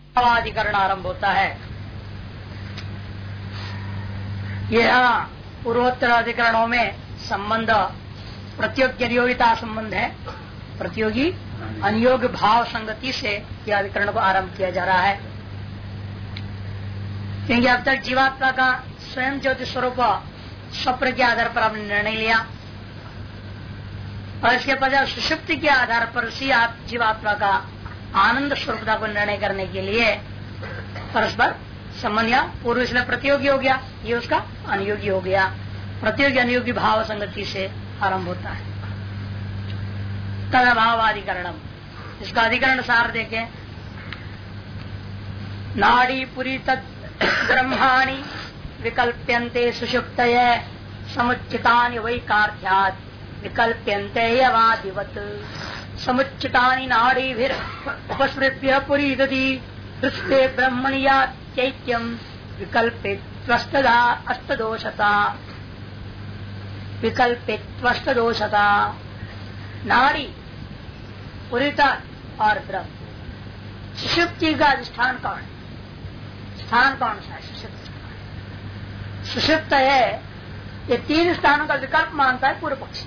अधिकरण आरंभ होता है। यह पूर्वोत्तर अधिकरणों में संबंध प्रतियोगी अनियोगिता संबंध है। प्रतियोगी अनियोग भाव संगति से यह अधिकरण को आरंभ किया जा रहा है, क्योंकि अब तक जीवात्मा का स्वयं ज्योति स्वरूप स्वप्न के आधार पर आपने निर्णय लिया और इसके पश्चात सुषुप्ति के आधार पर उसी जीवात्मा का आनंद स्वरूपता को निर्णय करने के लिए परस्पर संबंध या पूर्व इसमें प्रतियोगी हो गया, ये उसका अनियोगी हो गया। प्रतियोगी अनियोगी भाव संगति से आरंभ होता है। तद अभावाधिकरणम, इसका अधिकरण सार देखें। नाड़ी पुरी तद ब्रह्माणि विकल्प्यन्ते सुषुप्तये समुच्चितानि वैकार्थ्यात् विकल्प्यन्ते यवादिवत् समुच्चितानि नाड़ीभिर् उपस्मृत्य पुरीदति हृस्ते ब्रह्मणि चैत्यम विकल्पित्वस्तदा अष्टदोषता विकल्पित्वष्टदोषता। नाड़ी पुरीता और ब्रह्म सुषुप्ति का अधिष्ठान कौन है? स्थान कौन सा है? सुषुप्त है। ये तीन स्थानों का विकल्प मानता है पूर्व पक्षी।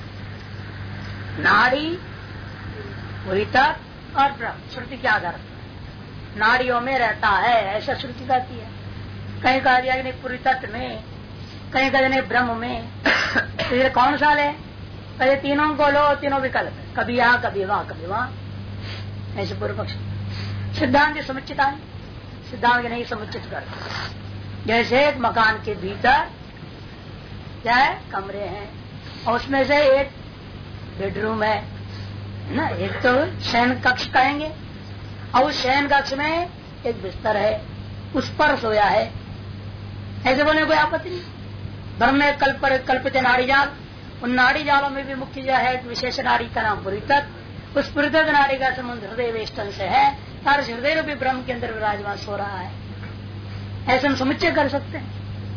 नाड़ी पुरीता और ब्रह्म श्रुति के आधार पर नाड़ियों में रहता है, ऐसा श्रुति कहती है। कहीं कहा दिया कि नहीं पुरी तत्व में, कहीं कहा नहीं ब्रह्म में। तो ये कौन सा ले? पहले तीनों को लो, तीनों विकल्प है, कभी यहाँ कभी वहां कभी वहां, ऐसे पूर्व पक्ष। सिद्धांत समुचित सिद्धांत नहीं समुचित कर। जैसे एक मकान के भीतर क्या है? कमरे हैं और उसमें से एक बेडरूम है ना, एक तो शयन कक्ष कहेंगे और उस शयन कक्ष में एक बिस्तर है, उस पर सोया है। ऐसे बोलने कोई आपत्ति नहीं। ब्रह्म में कल्पित नाड़ी जाल, उन नाड़ी जालों में भी मुख्य जो है विशेष नाड़ी का नाम पुरीतत्व। उस पुरीतत्व नाड़ी का संबंध हृदय वेष्टन से है। तार हृदय भी ब्रह्म के अंदर विराजमान सो रहा है। ऐसे हम समुच्चय कर सकते हैं।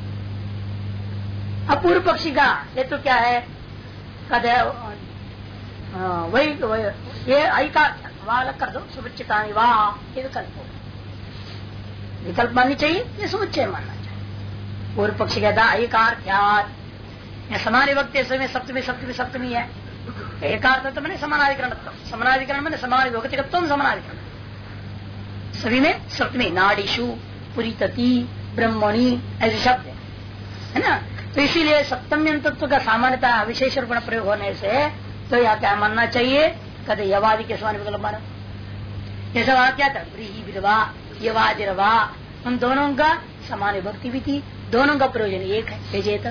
अब पूर्व पक्षी का ये तो क्या है? कद वही ये ऐकार्थ वहां अलग कर दो, समुच्चता ये विकल्प हो। विकल्प माननी चाहिए, ये समुच्चय मानना चाहिए। पूर्व पक्षी कहता ऐकार्थ्यात्, समान विभक्ति समय सप्तमी सप्तमी सप्तमी है। एकार्थ मैंने समानाधिकरण, समानाधिकरण मैंने समान विभक्तिगत्व समानाधिकरण। सभी में सप्तमी नाड़ीशु पुरीतति ब्रह्मणि ऐसे शब्द है ना। तो इसीलिए सप्तमी तत्व का सामान्यता विशेष रूप में प्रयोग होने से तो यह क्या मानना चाहिए? कहते यवादि के समान विकल्प मानो। जैसे वहां क्या था? ब्रीहि विधवा यवादिरवा, उन दोनों का समान विभक्ति भी थी, दोनों का प्रयोजन एक है। विजेता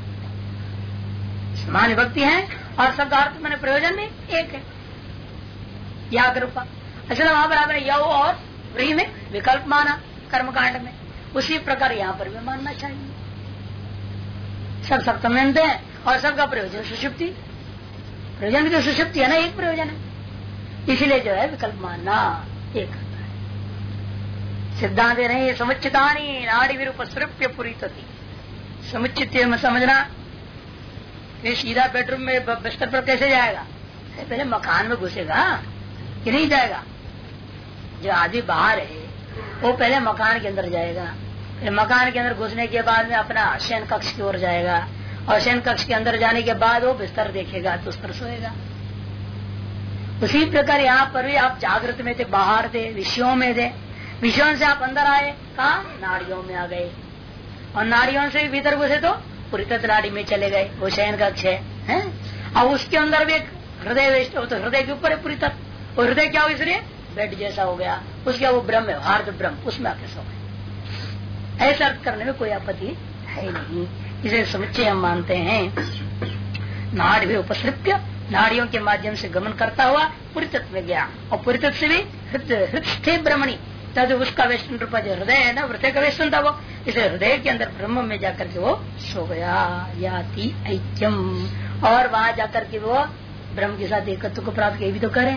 समान विभक्ति है और सबका अर्थ मैंने प्रयोजन में एक है। याद रूपा अच्छा वहां बराबर यव और व्रीहि में विकल्प माना कर्मकांड में, उसी प्रकार यहाँ पर भी मानना चाहिए। सब सप्तम्यंत है और सबका प्रयोजन सुषुप्ति। प्रयोजन भी तो सुषुप्ति है ना, एक प्रयोजन है। इसीलिए जो है विकल्प मानना एक करता है। सिद्धांत नहीं समुचितानी नाड़ी विरूप स्वरूप पूरी समुचित में समझना। ये सीधा बेडरूम में बिस्तर पर कैसे जाएगा? पहले मकान में घुसेगा कि नहीं जाएगा? जो आदमी बाहर है वो पहले मकान के अंदर जाएगा, फिर मकान के अंदर घुसने के बाद में अपना शयन कक्ष की ओर जाएगा और शयन कक्ष के अंदर जाने के बाद वो बिस्तर देखेगा तो उस पर सोएगा। उसी प्रकार यहाँ पर भी आप जागृत में थे, बाहर थे, विषयों में थे। विषयों से आप अंदर आए, कहा? नाड़ियों में आ गए और नाड़ियों से भीतर घुसे तो पुरीतत्व नाड़ी में चले गए, वो शयन कक्ष है। और उसके अंदर भी एक हृदय वेष्ट, तो हृदय के ऊपर है पुरीतत्व। और हृदय क्या हो? इसलिए बेड जैसा हो गया, उसके वो ब्रह्म है, हार्द ब्रह्म, उसमें आके सो गए। ऐसा अर्थ करने में कोई आपत्ति है नहीं। इसे समुच्चय हम मानते हैं। नाड़ भी उपसृप्य, नाड़ियों के माध्यम से गमन करता हुआ पुरीतत्व में गया और पुरीतत्व से भी हृदय ब्रह्मणी, तब उसका वेष्टन रूप जो हृदय है ना, हृदय का वेष्टन था वो, इसे हृदय के अंदर ब्रह्म में जाकर के वो सो गया। याति ऐक्यम, और वहां जाकर के वो ब्रह्म के साथ एकत्व को प्राप्त किया भी तो करें।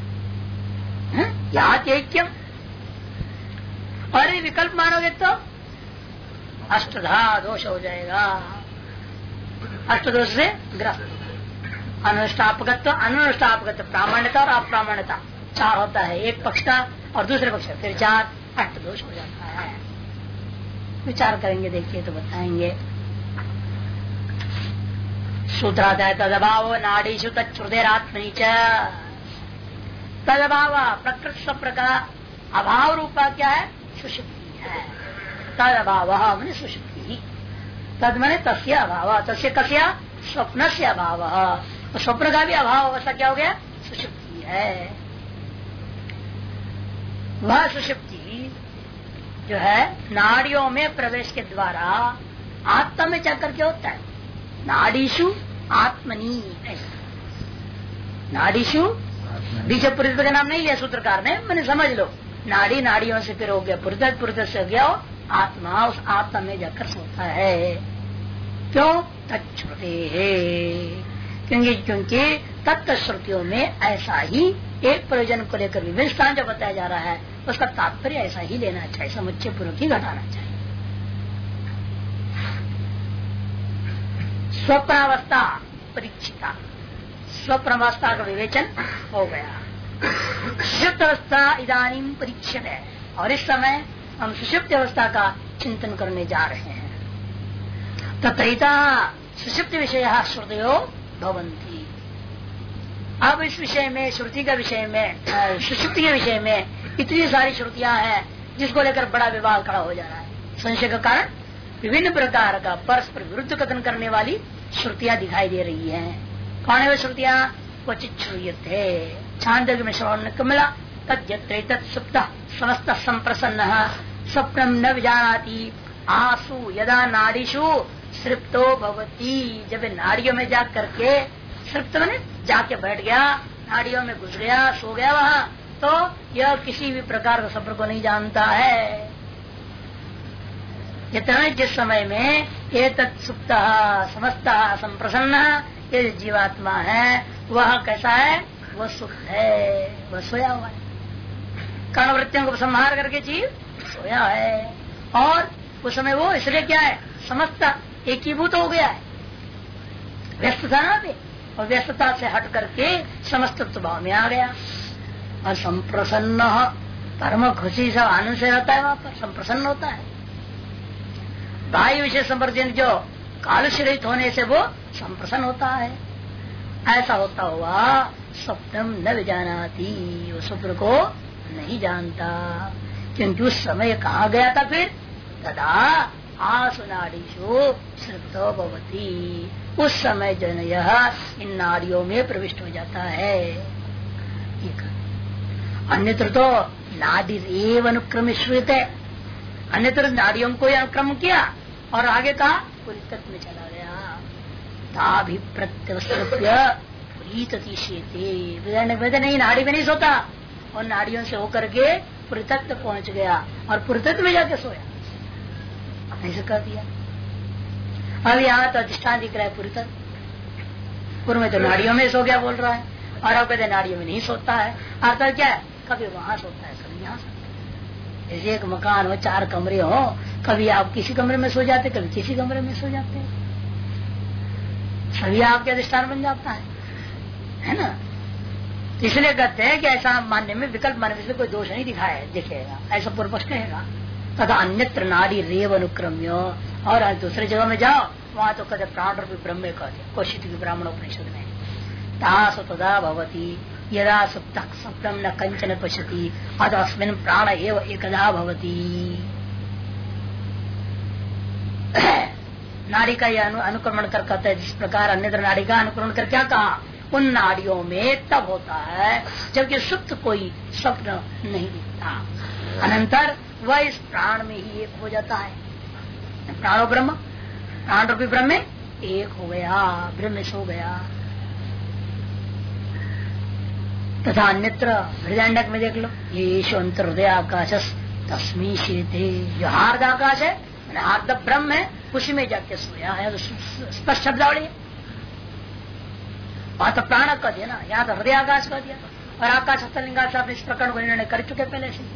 याति ऐक्यम। और ये विकल्प मानोगे तो अष्टधा दोष हो जाएगा। अष्टदोष से ग्रस्त। अनुष्ठापकत्व अनुष्ठापकत्व, प्रामाण्यता और अप्रामाण्यता चार होता है। एक पक्ष का और दूसरे पक्ष का, फिर चार अष्ट दोष हो जाता है। विचार करेंगे, देखिए तो बताएंगे। सूत्राध्याय तदभाव नाड़ीशु तत्श्रुतेरात्मनि च। तदभाव प्रकृति स्वप्न का अभाव रूपा क्या है? सुषुप्ति है। तदभाव मैंने सुषुप्ति ही, तद मैंने तस्य अभाव, तस्य कस्य स्वप्न से अभाव, स्वप्न का भी अभाव अवस्था क्या हो गया? सुषुप्ति है। वह सुषुप्ति जो है नाड़ियों में प्रवेश के द्वारा आत्मा में जाकर के होता है। नाड़ीशु आत्मनी, ऐसा नाड़ीशु बीच पुरुष का नाम नहीं लिया सूत्रकार ने, मैंने समझ लो नाड़ी नाड़ियों से फिर हो गया पुरुष, पुरुष से हो गया आत्मा, उस आत्मा में जाकर सोता है। क्यों? तच्छ्रुते है, क्योंकि तत्व श्रुतियों में ऐसा ही एक प्रयोजन को लेकर विभिन्न स्थान जो बताया जा रहा है उसका तात्पर्य ऐसा ही लेना चाहिए, समुच्चय पूर्वक ही घटाना चाहिए। स्वप्नावस्था परीक्षिता, स्वप्नावस्था का विवेचन हो गया। सुषुप्त अवस्था इदानीम परीक्षित है, और इस समय हम सुषुप्त अवस्था का चिंतन करने जा रहे हैं। तथैता सुषुप्त विषय श्रुतयो भवन्ति। अब इस विषय में, श्रुति का विषय में, सुषुप्ति के विषय में इतनी सारी श्रुतियां हैं जिसको लेकर बड़ा विवाद खड़ा हो जा रहा है। संशय का कारण विभिन्न प्रकार का परस्पर विरुद्ध कथन करने वाली श्रुतियां दिखाई दे रही हैं। कौन है वो श्रुतियां? क्वचित श्रूयते, छांदोग्य में श्रवण को मिला, तद्यत्र सुप्त समस्त संप्रसन्न स्वप्नम न विजानाति आसु यदा नाड़ीशु सृप्तो भवती। जब नाड़ियों में जा करके सृप्त मैंने जाके बैठ गया, नाड़ियों में घुस गया, सो गया वहाँ, तो यह किसी भी प्रकार का स्वप्न को नहीं जानता है। इतना जिस समय में ये तत्सुप्त समस्त संप्रसन्न ये जीवात्मा है वह कैसा है? वह सुख है, वह सोया हुआ है। कर्णवृत्तियों को संहार करके जीव सोया है, और उस समय वो इसलिए क्या है? समस्त एकीभूत हो गया है। व्यस्त था ना पे, और व्यस्तता से हट करके समस्त स्वभाव में आ गया। और संप्रसन्न परम खुशी सब आनंद से रहता है, वहां पर संप्रसन्न होता है। बाह्य विषय संपर्क जो कालुष्यरहित होने से वो संप्रसन्न होता है। ऐसा होता हुआ स्वप्नम न विजानाति, वो स्वप्न को नहीं जानता, क्योंकि उस समय कहा गया था फिर तदा आसु नाड़ीशु सृप्तो भवति, उस समय जन यह इन नाड़ियों में प्रविष्ट हो जाता है। अन्यत्र तो नाड़ी एव अनुक्रमित है, अन्यत्र नाड़ियों को अनुक्रम किया और आगे कहा पुरीतत में चला गया। ताभि प्रत्यवस्त्रप्य पुरीततिशेते, नहीं नाड़ी में नहीं सोता, और नाड़ियों से होकर के पुरीतत पहुंच गया और पुरीतत में जाके सोया, ऐसे कर दिया। अब यहाँ तो अधिष्ठान दिख रहा है पुरीतत, पूर्व में तो नाड़ियों में सो गया बोल रहा है, और अब कहते नाड़ियों में नहीं सोता है। अर्थात क्या है? कभी वहां सोता है, कभी यहाँ सोता है। जैसे एक मकान हो, 4 कमरे हो, कभी आप किसी कमरे में सो जाते, कभी किसी कमरे में सो जाते हैं, सभी आपके अधिष्ठान बन जाता है ना। तो इसलिए कहते हैं कि ऐसा मानने में, विकल्प मानने में कोई दोष नहीं दिखाया दिखेगा, ऐसा पूर्व पक्ष कहेगा। तथा अन्यत्र नाड़ी रेव अनुक्रम्य, और दूसरे जगह में जाओ वहां तो कहते प्राण रूपी ब्रह्म कहते, कौशिक की ब्राह्मण उपनिषद में तासु तदा भवति यदा सुप्त स्वप्नम न कंचन पश्यति अतस्मिन् प्राण एव एकदा भवति। नाड़ी का यह अनुक्रमण कर कहते हैं, जिस प्रकार अन्यत्र नाड़ी का अनुक्रमण कर क्या कहा? उन नाड़ियों में तब होता है जबकि सुप्त कोई स्वप्न नहीं दिखता, अनंतर वह इस प्राण में ही एक हो जाता है। प्राणो ब्रह्म, प्राण रूपी ब्रह्म में एक हो गया, ब्रह्म सो गया। तथा अन्यत्र हृदयांडक में देख लो, ये अंतर हृदय आकाश तस्मी शीते, जो हार्द आकाश है, हार्द ब्रह्म है, उसी में जाके सोया है। तो स्पष्ट शब्दावली, वहां तो प्राण कह दिया ना, यहाँ तो हृदय आकाश कह दिया, और आकाश हस्तलिंगा से इस प्रकरण को निर्णय कर चुके पहले से।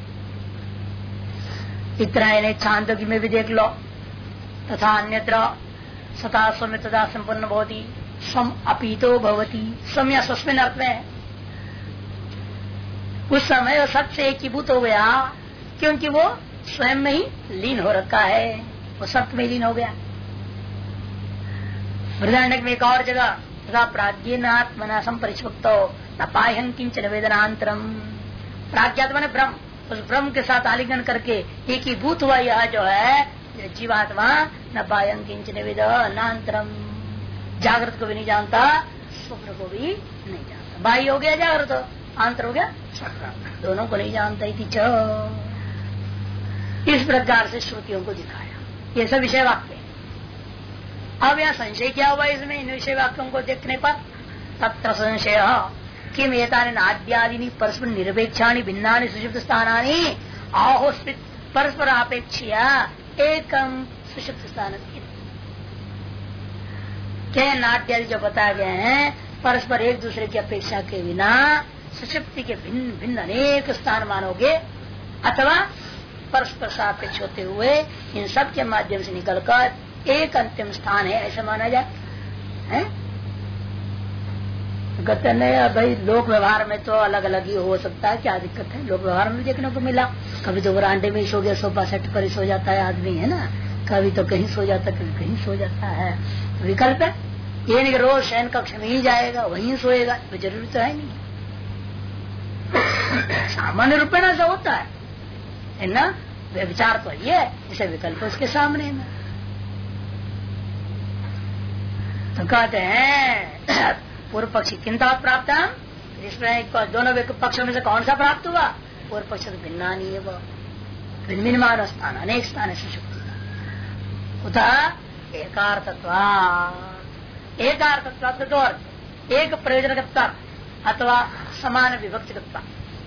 इतना इन्हें छांदोग्य में भी देख लो, तथा अन्यत्र सता स्वम तथा संपन्न भवती स्वम अपीतो भवती, स्वम या स्वस्मिन अर्थ में उस समय वो सत से एकीभूत हो गया, क्योंकि वो स्वयं में ही लीन हो रखा है, वो सत्य में लीन हो गया। बृहदारण्यक में एक और जगह तथा प्राज्ञात्मना संपरिष्वक्तो न पाह्यं किंचन वेदनांतरम। प्राज्ञात्मा ने ब्रह्म, उस ब्रह्म के साथ आलिंगन करके एक ही भूत हुआ यह जो है जीवात्मा, न पाह्यं किंचन वेदनांतरम, जागृत को भी नहीं जानता, स्वप्न को भी नहीं जानता। बाह्य हो गया जागृत, आंतर हो गया स्वप्न, दोनों को नहीं जानता। इस प्रकार से श्रुतियों को दिखाया। ये सब विषय वाक्य। अब यहाँ संशय क्या हुआ इसमें, इन विषय वाक्यों को देखने पर? तत्र संशय किम एतानि नाद्यादीनि परस्पर निरपेक्षाणि भिन्नानि सुषुप्त स्थानानि आहोस्मित परस्पर अपेक्षया एकम सुषुप्त स्थान। क्या नाट्यादि जो बताए गए हैं परस्पर एक दूसरे की अपेक्षा के बिना सुषुप्ति के भिन्न भिन्न अनेक स्थान मानोगे, अथवा परस्पर सापेक्ष होते हुए इन सब के माध्यम से निकलकर एक अंतिम स्थान है, ऐसा माना जाए है? कहते नहीं भाई, लोक व्यवहार में तो अलग अलग ही हो सकता है, क्या दिक्कत है? लोक व्यवहार में देखने को मिला, कभी तो बरांडे में ही सो गया, सोफा सेट पर ही सो जाता है आदमी, है ना, कभी तो कहीं सो जाता है, कभी कहीं सो जाता है। विकल्प है ये नहीं कि रोज शयन कक्ष में ही जाएगा, वहीं सोएगा, तो जरूरी तो है नहीं। सामान्य रूप में ऐसा होता है ना, विचार तो ये इसे विकल्प उसके सामने में। तो कहते हैं पूर्व पक्षी किंता प्राप्त, इसमें दोनों पक्षों में से कौन सा प्राप्त हुआ? पूर्व पक्ष तो भिन्ना नहीं है, वो भिन्न भिन्न स्थान, अनेक स्थान है सुषुप्ति का। उत एकार्थत्वा, एकार्थत्वा तो अर्थ, एक प्रयोजनकत्व अथवा समान विभक्तिकत्व।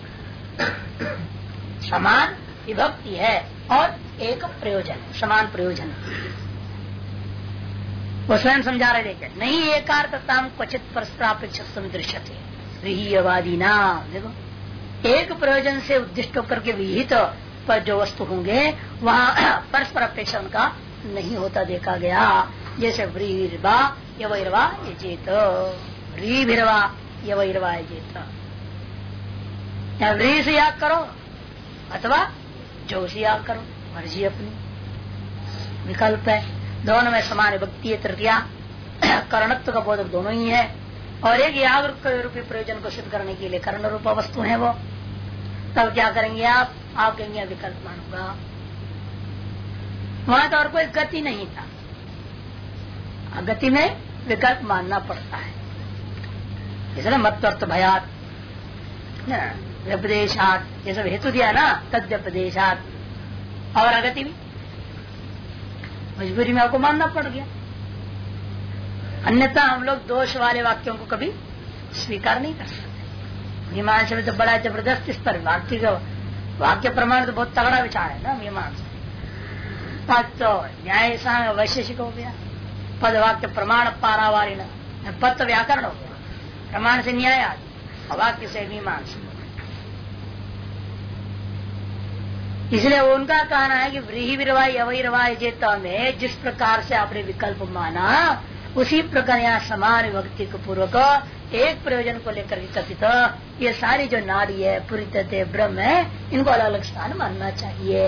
समान विभक्ति है और एक प्रयोजन, समान प्रयोजन। वो स्वयं समझा रहे देखे नहीं, एकार्थता क्वचित परस्परापेक्ष दृश्यते विहीयवादी नाम। देखो, एक प्रयोजन से उद्दिष्ट होकर के विहित पर जो वस्तु होंगे वहाँ परस्पर अपेक्षा उनका नहीं होता देखा गया। जैसे व्रीर्वा यवैर्वा यजेत, व्रीभिर्वा यवैर्वा यजेत, या व्री से याद करो अथवा जो से याद करो, मर्जी अपनी, विकल्प है। दोनों में समान विभक्ति है, तृतीया करणत्व का बोधक दोनों ही है, और एक याग रूपी प्रयोजन को सिद्ध करने के लिए कर्ण रूपा वस्तु है वो। तब क्या करेंगे आप कहेंगे विकल्प मानूंगा। वहां तो और कोई गति नहीं था, गति में विकल्प मानना पड़ता है। इसलिए मत्वर्थ भयात व्यपदेशात, ये सब हेतु दिया ना, तद व्यपदेशात, और अगति भी मजबूरी में आपको मानना पड़ गया। अन्यथा हम लोग दोष वाले वाक्यों को कभी स्वीकार नहीं कर सकते। मीमांसा में तो बड़ा जबरदस्त स्तर, वाक्य प्रमाण तो बहुत तगड़ा विचार है ना मीमांसा। पद तो न्याय वैशेषिक हो गया, पद वाक्य प्रमाण पारावारी, पद तो व्याकरण हो गया, प्रमाण से न्याय आदि, वाक्य से मीमांसा। इसलिए उनका कहना है कि व्रीहि विरवाय अवैरवाय जेता में जिस प्रकार से आपने विकल्प माना, उसी प्रकार यहाँ समान विभक्ति को पूर्वक एक प्रयोजन को लेकर कथित ये सारी जो नारी है, पुरितते ब्रह्म है, इनको अलग अलग स्थान मानना चाहिए।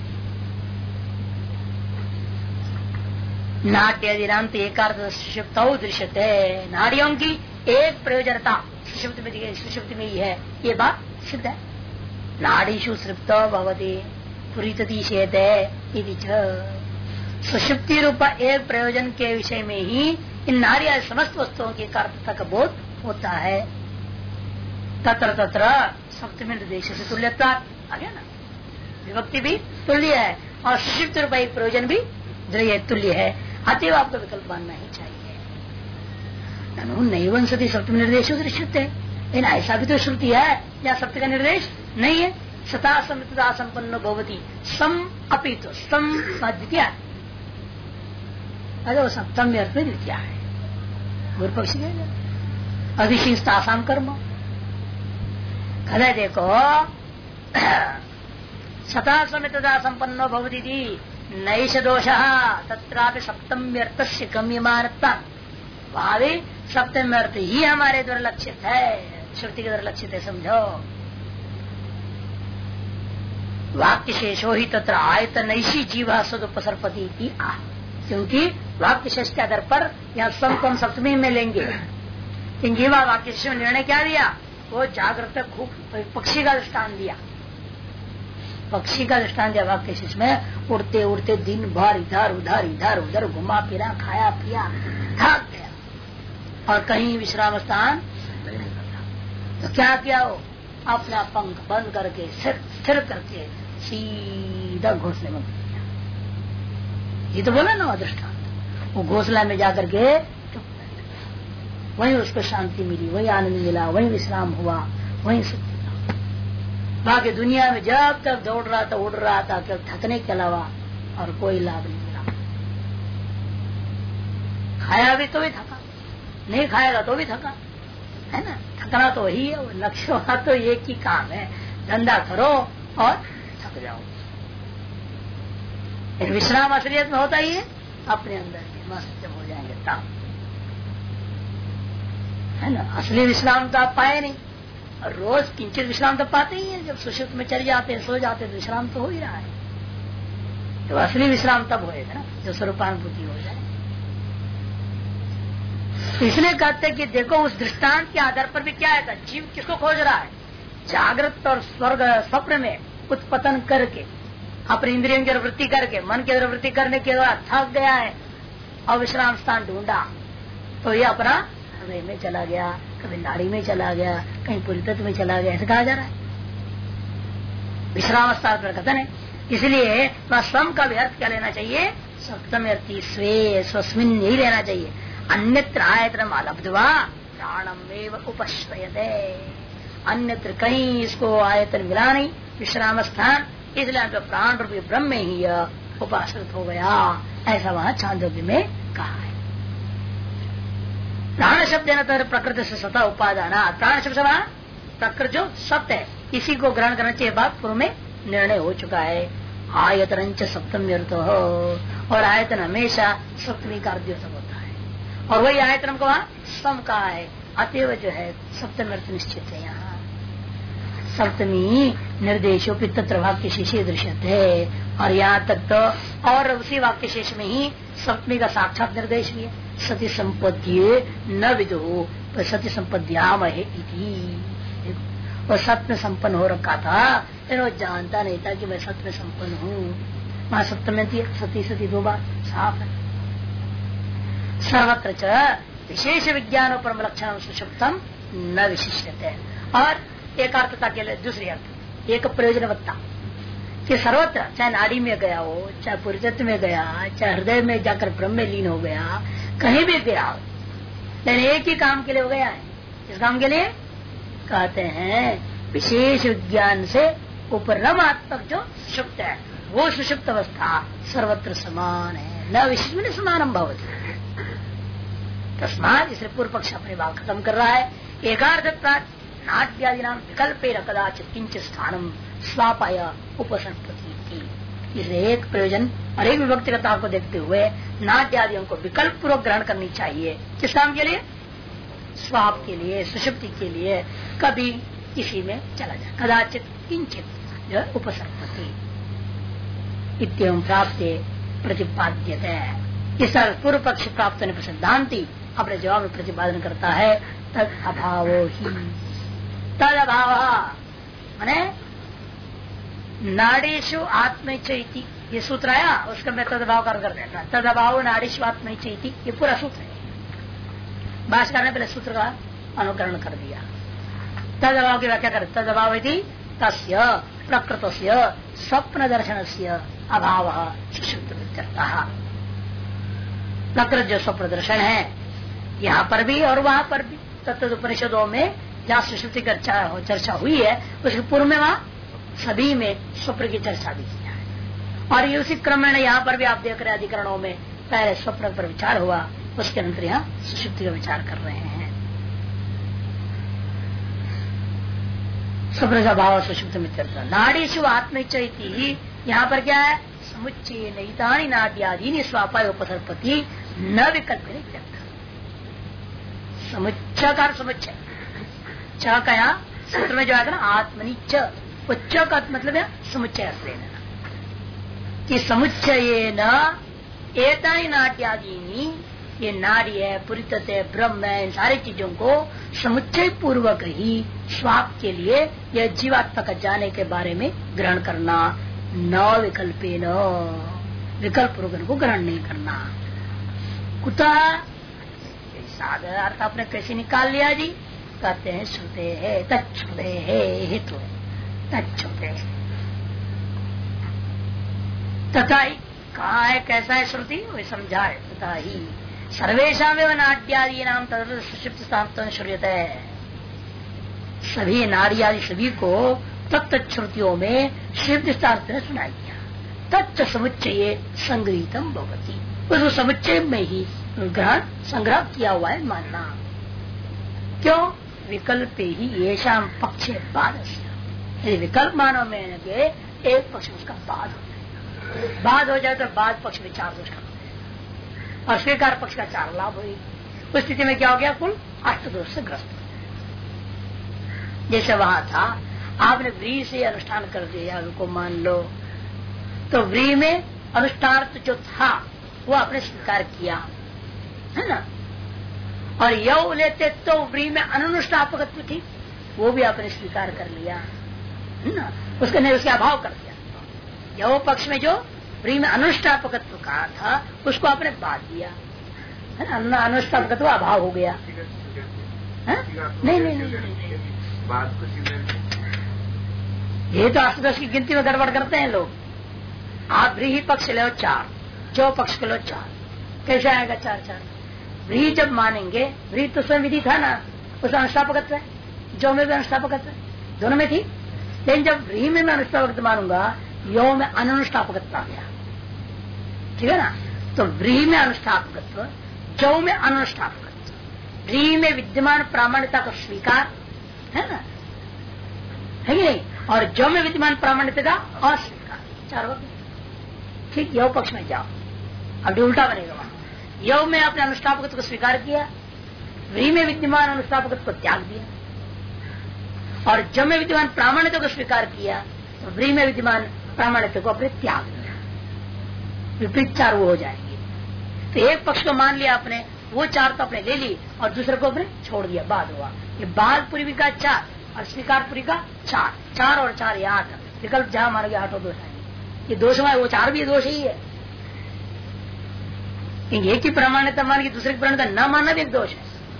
नाट्यादिनाम तो एकार्थ सुषुप्त दृश्यते, नारियों की एक प्रयोजनता सुषुप्ति में ही है, ये बात सिद्ध है। नाड़ीषु सृप्त भवति पुरीतति शेते इति च, सुषुप्ति रूप एक प्रयोजन के विषय में ही इन नारी आदि समस्त वस्तुओं की कार्थता का बोध होता है। तत्र तत्र सप्तमी निर्देश से तुल्यता आ गया ना, विभक्ति भी तुल्य है और सुषुप्ति रूप एक प्रयोजन भी तुल्य है, अतएव आपको विकल्प मानना ही चाहिए। नहीं वंशति सप्तमी निर्देश दृश्यते, लेकिन ऐसा भी तो श्रुति है या सत्य का निर्देश नहीं है। सता समितता संपन्न भवती सम अपी तो सम द्वितीय, अरे वो सप्तम में अर्थ में द्वितीय है। पूर्व पक्षी अधिशीषतासाम कर्म कहते देखो, सता समितता संपन्नो भवती थी नैष दोष तत्रापि सप्तम अर्थ से गम्यमानता, भावी सप्तम अर्थ ही हमारे द्वारा लक्षित है, श्रुति के द्वारा लक्षित है, समझो। वाक्य शेषो ही तत्र आयतनैषी जीव सदुपसर्पति की आ, क्योंकि वाक्य शेष के आधार पर यहाँ सम को हम सप्तमी में लेंगे। जीवा वाक्य शेष में निर्णय क्या दिया, वो जागृत खूब पक्षी का दृष्टान दिया, पक्षी का दृष्टान दिया। वाक्य शेष में उड़ते उड़ते दिन भर इधर उधर घुमा फिरा, खाया पिया, थक गया और कहीं विश्राम स्थान नहीं मिलता। तो क्या किया, वो अपना पंख बंद करके स्थिर करके सीधा घोंसले में घुस गया। ये तो बोला ना दृष्टांत, वो घोंसला में जाकर के वहीं उसको शांति मिली, वहीं आनंद मिला, वहीं विश्राम हुआ, वहीं सुख मिला। बाकी दुनिया में जब तक दौड़ रहा था, उड़ रहा था, केवल थकने के अलावा और कोई लाभ नहीं मिला। खाया भी तो भी थका, नहीं खाएगा तो भी थका, है ना। थकना तो वही है, लक्ष्य होना तो एक ही काम है, धंधा करो और थक जाओ। एक विश्राम असलियत में होता ही है अपने अंदर के, मस्त जब हो जाएंगे तब, है ना। असली विश्राम तो आप पाए नहीं, और रोज किंचित विश्राम तो पाते ही है। जब सुषुप्त में चले जाते हैं, सो जाते हैं, तो विश्राम तो हो ही रहा है। तो असली विश्राम तब होएगा ना जब स्वरूपानुभूति हो जाए। इसलिए कहते कि देखो उस दृष्टांत के आधार पर भी क्या है, जीव किसको खोज रहा है, जागृत और स्वर्ग स्वप्न में उत्पतन करके अपने इंद्रियों की वृत्ति करके, मन की वृत्ति करने के बाद थक गया है और विश्राम स्थान ढूंढा, तो ये अपना हृदय में चला गया, कभी नाड़ी में चला गया, कहीं पुरितत्व में चला गया, ऐसा कहा जा रहा है। विश्राम स्थान पर कथन है। इसलिए स्वयं का भी अर्थ क्या लेना चाहिए, सप्तम अर्थी स्वे स्वस्मिन यही लेना चाहिए। अन्यत्र आयतनम अलब्ध्वा प्राणम एव उपश्रयते, अन्यत्र कहीं इसको आयतन मिला नहीं, विश्राम स्थान, इसलिए तो प्राण रूपी ब्रह्म में ही उपाश्रित हो गया, ऐसा वहाँ छांदोग्य में कहा है। प्राण शब्द है ना, प्रकृति से सता उपादाना, प्राण शब्द प्रकृति जो सत्य है इसी को ग्रहण करना चाहिए, बात पूर्व में निर्णय हो चुका है। आयतन सप्तमी अर्थ हो, और आयतन हमेशा सप्तमी का अर्थ होता है, और वही आयतन को वहाँ सम कहा है, अतएव जो है सप्तमी अर्थ निश्चित है। यहाँ सप्तमी निर्देशों की तत्र वाक्य शेष दृश्यते है, और यहाँ तक तो और उसी वाक्य शेष में ही सप्तमी का साक्षात निर्देश भी है। सती संपद्ये न विदो सती संपद्याम है इति, वो सत्य में संपन्न हो रखा था, लेकिन वो जानता नहीं था कि मैं सत्य में संपन्न हूँ। वहाँ सप्तमी सती सती दो बार साफ है। सर्वत्र च विशेष विज्ञान परम लक्षण सुषुप्तम न विशिष्यते, और एक अर्थता के लिए दूसरी अर्थ एक प्रयोजनवत्ता कि सर्वत्र, चाहे नाड़ी में गया हो, चाहे पुरुषत्व में गया, चाहे हृदय में जाकर ब्रह्म में लीन हो गया, कहीं भी गया हो, लेकिन एक ही काम के लिए हो गया है। इस काम के लिए कहते हैं विशेष विज्ञान से उपरमात्मक जो सुषुप्त है, वो सुषुप्त अवस्था सर्वत्र समान है, न विशेष में समानम भवति। तस्मात् इसलिए पूर्व पक्ष अपनी बात खत्म कर रहा है। एकार्थ नाट्यादि नाम विकल्पे कदाचित किंच स्थानम स्वापाय उपसर्पति, इसलिए एक प्रयोजन और एक विभक्तिगता को देखते हुए नाट्यादियों को विकल्प पूर्वक ग्रहण करनी चाहिए। किस काम के लिए, स्वाप के लिए, सुषुप्ति के लिए, कभी किसी में चला जाए, कदाचित किंचित जो उपसर्पति इत्येवं प्राप्त प्रतिपाद्यते। इस पूर्व पक्ष प्राप्त होने पर सिद्धांति अपने जवाब में प्रतिपादन करता है, तद अभावो ही, तद अभाव माने नाड़ीशु आत्मचैति, ये सूत्र आया, उसका मैं तद अभाव कर देता। तद अभाव नाड़ीशु आत्मचैति, ये पूरा सूत्र है। भाष्यकार ने पहले सूत्र का अनुकरण कर दिया। तद अभाव की व्याख्या कर, तद अभाव यदि तस्य प्रकृतस्य स्वप्न दर्शनस्य अभाव सुषुप्त वित्यर्थः। प्रकृत जो स्वप्न दर्शन है यहाँ पर भी और वहाँ पर भी, तत्व उपनिषदों में जहाँ सुषुप्ति की चर्चा हुई है उसके पूर्व में वहाँ सभी में स्वप्न की चर्चा भी किया है। और ये उसी क्रमेण यहाँ पर भी आप देख रहे हैं अधिकरणों में पहले स्वप्न पर विचार हुआ, उसके अंतर यहाँ सुषुप्ति का विचार कर रहे हैं। स्वप्न का भाव सुषुप्त मित्र नाड़ीशु आत्मचैति, यहाँ पर क्या है, समुच्चय नैतानी नाट्यादीनि स्वापाय उपसर्पति न विकल्प। समुच्चय का समुच्चय च कया सूत्र में जो आएगा ना, आत्मनि च उच्च का मतलब है समुच्चय कि समुच्चय न एताई नाट्यादीनी, ये नाड़ी है, पुरितत है, ब्रह्म है, इन सारी चीजों को समुच्चय पूर्वक ही स्वाप के लिए यह जीवात्मा का जाने के बारे में ग्रहण करना, न विकल्पे न, विकल्प रोगन को ग्रहण नहीं करना। कुतः साधन अर्थ आपने कैसे निकाल लिया जी? कहते हैं श्रुते है तच्छ्रुते है हेतु तच्छ्रुते तथा ही कहा है, कैसा है श्रुति वही समझाए। तथा ही सर्वेशा में नाट्यादि नाम तद सुषुप्त स्थान श्रूयते है, सभी नाड़ी आदि सभी को तत्त श्रुतियों में सुषुप्त स्थान ने सुनाई दिया। तच्च समुच्चय संग्रहितम भवति, उस समुच्चय में ही ग्रहण संग्रह किया हुआ है मानना। क्यों? विकल्प ही येषाम पक्षे बाद, विकल्प मानो में एक पक्ष उसका बाद हो जाए तो बाद पक्ष में 4 दोष का और स्वीकार पक्ष का 4 लाभ हुई। उस स्थिति में क्या हो गया? कुल 8 दोष से ग्रस्त। जैसे वहां था आपने व्री से अनुष्ठान कर दिया, उनको मान लो तो व्री में अनुष्ठान जो था वो आपने स्वीकार किया है ना, और यव लेते तो व्री में अनुष्ठापकत्व थी, वो भी आपने स्वीकार कर लिया है ना, उसके अभाव कर दिया। यव पक्ष में जो व्री में अनुष्ठापकत्व कहा था उसको आपने बात दिया है ना, अनुष्ठापकत्व अभाव हो गया। नहीं, ये तो 8-10 की गिनती में गड़बड़ करते हैं लोग। आप व्री पक्ष लो 4, जो पक्ष के लो 4, कैसे आएगा 4-4? व्री जब मानेंगे, व्री तो स्वयं विधि था ना, उसका अनुष्ठापकत्व है, जो में भी अनुष्ठापकत्व है, दोनों में थी। लेकिन जब व्री में मैं अनुष्ठापकत्व मानूंगा, यो में अनुष्ठापकत्व आ गया, ठीक है ना। तो व्री में अनुष्ठापकत्व, जो में अनुष्ठापकत्व, व्री में विद्यमान प्रामाण्यता का स्वीकार है ना, है कि नहीं, और जो में विद्यमान प्रामाण्यता का अस्वीकार, 4 हो गए। ठीक, यव पक्ष में जाओ, अब उल्टा बनेगा। वहां यव में आपने अनुष्ठापकत्व को स्वीकार किया, व्री में विद्यमान अनुष्ठापकत्व को त्याग दिया, और जब में विद्यमान प्रामाण्यता को स्वीकार किया तो व्री में विद्यमान प्रामाण्यता को अपने त्याग दिया। विपरीत 4 वो हो जाएंगे। तो एक पक्ष को मान लिया आपने, वो 4 तो आपने ले ली और दूसरे को आपने छोड़ दिया, बाद हुआ। ये बाद पूर्वी का 4 और स्वीकार पूरी का 4 और 4 ये 8, विकल्प जहां मार गया 8 दोष आएंगे। ये दोष हमारे वो 4 भी दोष ही है। एक ही प्रामाण्यता मान के दूसरे की प्रामाण्यता न मानना भी एक दोष है।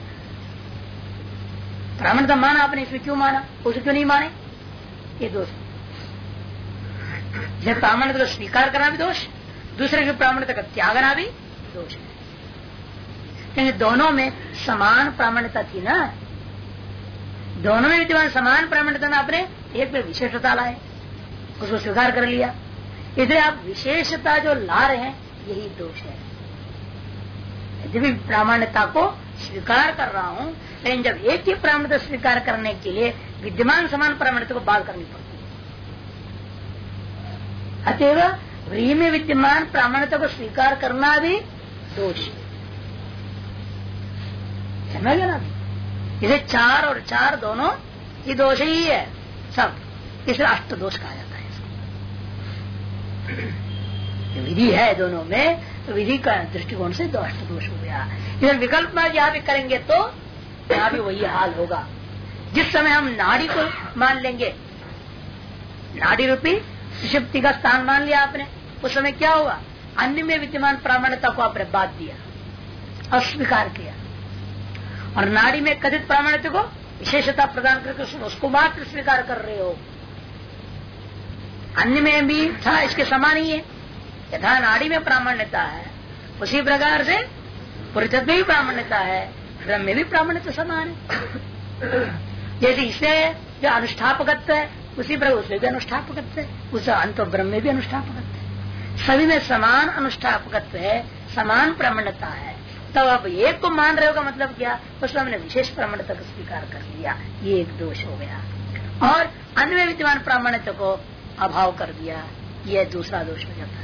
प्रामाण्यता माना आपने, इसमें क्यों माना, उसे क्यों नहीं माने, ये दोष है। प्रामाण्यता को स्वीकार करना भी दोष, दूसरे की प्रामाण्यता का त्यागना भी दोष है। क्योंकि दोनों में समान प्रामाण्यता थी ना, दोनों में विद्यमान समान प्रामाण्यता में आपने एक में विशेषता लाए, उसको स्वीकार कर लिया, इसलिए आप विशेषता जो ला रहे हैं यही दोष है। यदि प्रामाण्यता को स्वीकार कर रहा हूं, लेकिन जब एक ही प्रामाण्यता स्वीकार करने के लिए विद्यमान समान प्रामाण्यता को बात करनी पड़ती है, अतएव व्री में विद्यमान प्रामाण्यता को स्वीकार करना भी दोष है। समझ गया ना? इसे 4 और 4 दोनों ही दोष ही है सब, इसलिए 8 दोष कहा जाता है इसको। विधि है दोनों में, तो विधि का दृष्टिकोण से 8 दोष हो गया। इधर विकल्प में यहाँ भी करेंगे तो यहाँ भी वही हाल होगा। जिस समय हम नाड़ी को मान लेंगे, नाड़ी रूपी सुषुप्ति का स्थान मान लिया आपने, उस समय क्या हुआ, अन्य में विद्यमान प्रामाण्यता को आपने बात दिया, अस्वीकार किया, और नाड़ी में कथित प्रामाण्यता को विशेषता प्रदान करके उसको मात्र स्वीकार कर रहे हो। अन्य में भी था इसके समान ही है, यथा नाड़ी में प्रामाण्यता है उसी प्रकार से पुरुषत्व में भी प्रामाण्यता है, ब्रह्म में भी प्रामाण्यता समान है। जैसे इसे जो अनुष्ठापकत्व है उसी प्रकार उसमें भी अनुष्ठापकत्व है, उस अंत ब्रह्म में भी अनुष्ठापकत्व है, सभी में समान अनुष्ठापकत्व है, समान प्रामाण्यता है। तो अब एक को मान रहे हो का मतलब क्या, उसमें हमने विशेष प्रामाण्यता को स्वीकार कर लिया, ये एक दोष हो गया, और अन्य में विद्यमान प्रामाण्यता को अभाव कर दिया, यह दूसरा दोष हो जाता है।